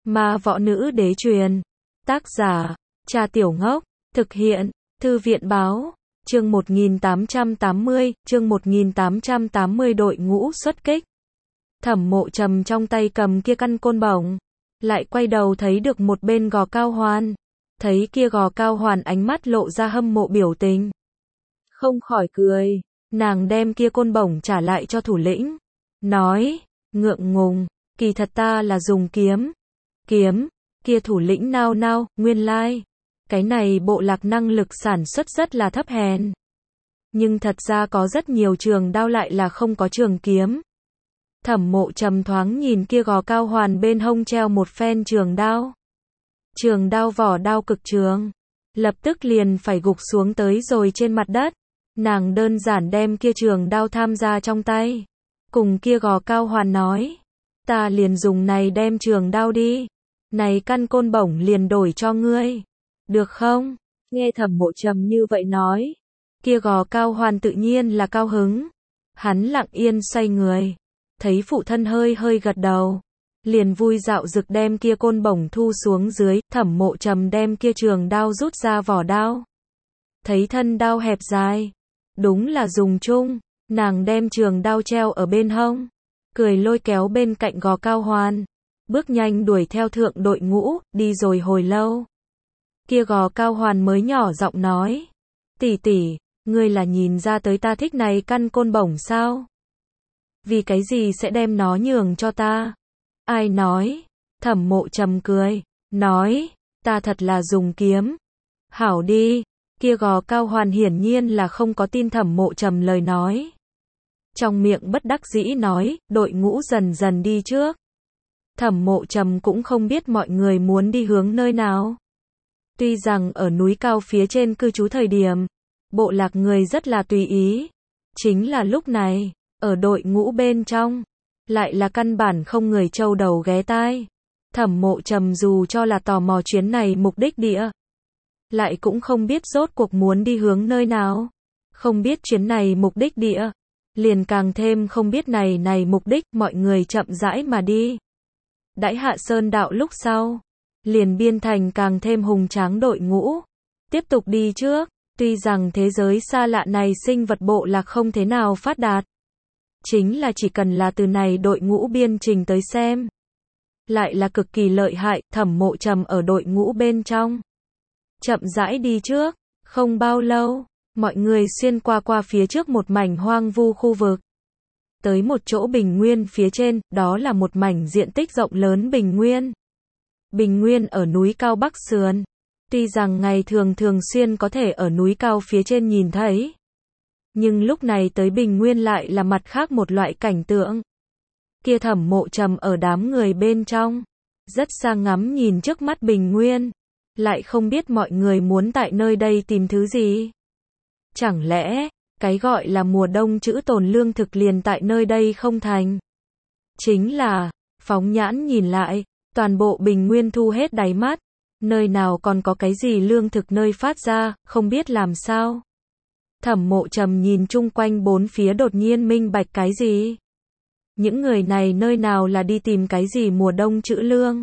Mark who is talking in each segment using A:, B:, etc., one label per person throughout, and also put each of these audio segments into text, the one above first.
A: Ma võ nữ đế truyền. Tác giả, Trà Tiểu Ngốc. Thực hiện, Thư viện báo. Chương 1880, đội ngũ xuất kích. Thẩm Mộ Trầm trong tay cầm kia căn côn bổng, lại quay đầu thấy được một bên Gò Cao Hoàn. Thấy kia Gò Cao Hoàn ánh mắt lộ ra hâm mộ biểu tình. Không khỏi cười, nàng đem kia côn bổng trả lại cho thủ lĩnh. Nói, ngượng ngùng, kỳ thật ta là dùng kiếm. Kiếm, kia thủ lĩnh nao nao, nguyên lai. Cái này bộ lạc năng lực sản xuất rất là thấp hèn. Nhưng thật ra có rất nhiều trường đao lại là không có trường kiếm. Thẩm Mộ Trầm thoáng nhìn kia Gò Cao Hoàn bên hông treo một phen trường đao. Trường đao vỏ đao cực trường. Lập tức liền phải gục xuống tới rồi trên mặt đất. Nàng đơn giản đem kia trường đao tham gia trong tay. Cùng kia Gò Cao Hoàn nói. Ta liền dùng này đem trường đao đi. Này căn côn bổng liền đổi cho ngươi. Được không? Nghe Thẩm Mộ Trầm như vậy nói. Kia Gò Cao Hoàn tự nhiên là cao hứng. Hắn lặng yên xoay người. Thấy phụ thân hơi hơi gật đầu. Liền vui dạo dực đem kia côn bổng thu xuống dưới. Thẩm Mộ Trầm đem kia trường đao rút ra vỏ đao. Thấy thân đao hẹp dài. Đúng là dùng chung. Nàng đem trường đao treo ở bên hông. Cười lôi kéo bên cạnh Gò Cao Hoàn. Bước nhanh đuổi theo thượng đội ngũ, đi rồi hồi lâu. Kia Gò Cao Hoàn mới nhỏ giọng nói. Tỷ tỷ, ngươi là nhìn ra tới ta thích này căn côn bổng sao? Vì cái gì sẽ đem nó nhường cho ta? Ai nói? Thẩm Mộ Trầm cười. Nói, ta thật là dùng kiếm. Hảo đi. Kia Gò Cao Hoàn hiển nhiên là không có tin Thẩm Mộ Trầm lời nói. Trong miệng bất đắc dĩ nói, đội ngũ dần dần đi trước. Thẩm Mộ Trầm cũng không biết mọi người muốn đi hướng nơi nào. Tuy rằng ở núi cao phía trên cư trú thời điểm, bộ lạc người rất là tùy ý. Chính là lúc này, ở đội ngũ bên trong, lại là căn bản không người trâu đầu ghé tai. Thẩm Mộ Trầm dù cho là tò mò chuyến này mục đích địa, lại cũng không biết rốt cuộc muốn đi hướng nơi nào. Không biết chuyến này mục đích địa, liền càng thêm không biết này mục đích, mọi người chậm rãi mà đi. Đãi hạ sơn đạo lúc sau, liền biên thành càng thêm hùng tráng đội ngũ. Tiếp tục đi trước, tuy rằng thế giới xa lạ này sinh vật bộ lạc không thế nào phát đạt. Chính là chỉ cần là từ này đội ngũ biên trình tới xem. Lại là cực kỳ lợi hại, Thẩm Mộ Trầm ở đội ngũ bên trong. Chậm rãi đi trước, không bao lâu, mọi người xuyên qua phía trước một mảnh hoang vu khu vực. Tới một chỗ bình nguyên phía trên, đó là một mảnh diện tích rộng lớn bình nguyên. Bình nguyên ở núi cao Bắc Sườn. Tuy rằng ngày thường xuyên có thể ở núi cao phía trên nhìn thấy. Nhưng lúc này tới bình nguyên lại là mặt khác một loại cảnh tượng. Kia Thẩm Mộ Trầm ở đám người bên trong. Rất xa ngắm nhìn trước mắt bình nguyên. Lại không biết mọi người muốn tại nơi đây tìm thứ gì. Chẳng lẽ, cái gọi là mùa đông trữ tồn lương thực liền tại nơi đây không thành? Chính là, phóng nhãn nhìn lại, toàn bộ bình nguyên thu hết đáy mắt. Nơi nào còn có cái gì lương thực nơi phát ra, không biết làm sao. Thẩm Mộ Trầm nhìn chung quanh bốn phía đột nhiên minh bạch cái gì. Những người này nơi nào là đi tìm cái gì mùa đông trữ lương.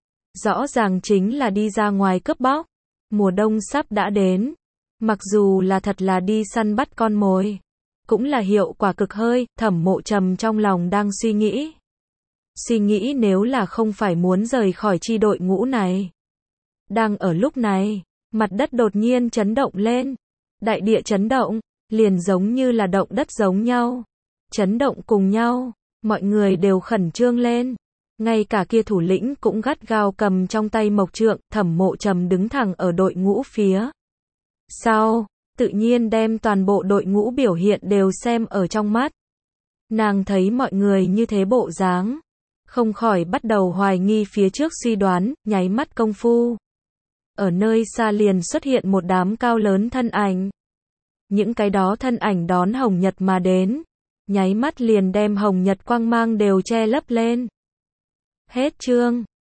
A: Rõ ràng chính là đi ra ngoài cướp bóc. Mùa đông sắp đã đến. Mặc dù là thật là đi săn bắt con mồi. Cũng là hiệu quả cực hơi, Thẩm Mộ Trầm trong lòng đang suy nghĩ. Suy nghĩ nếu là không phải muốn rời khỏi chi đội ngũ này. Đang ở lúc này, mặt đất đột nhiên chấn động lên. Đại địa chấn động, liền giống như là động đất giống nhau. Chấn động cùng nhau, mọi người đều khẩn trương lên. Ngay cả kia thủ lĩnh cũng gắt gao cầm trong tay mộc trượng, Thẩm Mộ Trầm đứng thẳng ở đội ngũ phía sau, tự nhiên đem toàn bộ đội ngũ biểu hiện đều xem ở trong mắt. Nàng thấy mọi người như thế bộ dáng, không khỏi bắt đầu hoài nghi phía trước suy đoán, nháy mắt công phu. Ở nơi xa liền xuất hiện một đám cao lớn thân ảnh. Những cái đó thân ảnh đón hồng nhật mà đến, nháy mắt liền đem hồng nhật quang mang đều che lấp lên. Hết chương.